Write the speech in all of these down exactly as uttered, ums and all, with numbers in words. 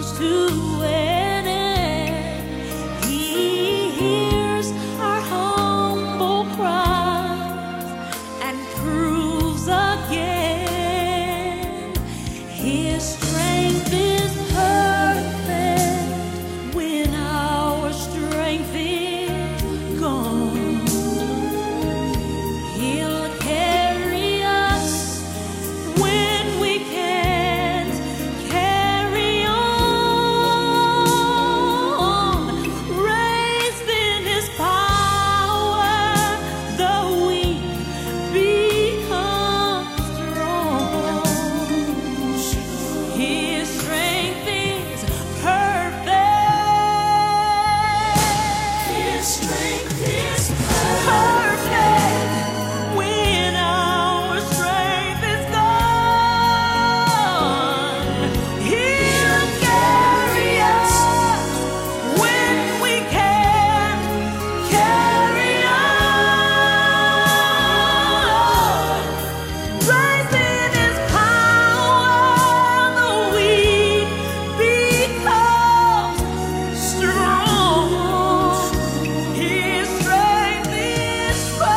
comes to an end. He hears our humble cries and proves again His strength is perfect when our strength is gone. He'll carry us when we can't carry on. Raised in His power, the weak become strong. His strength is perfect. His strength is perfect when our strength is gone. He'll carry us when we can't carry on. Raised in His power, the weak become strong. His strength is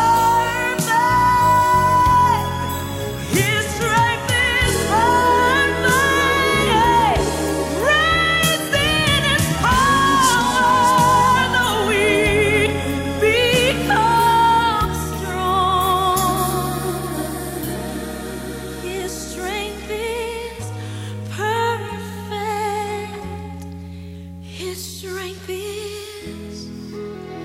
perfect. His strength is perfect. Raised in His power, the weak become strong. His strength is perfect. His strength is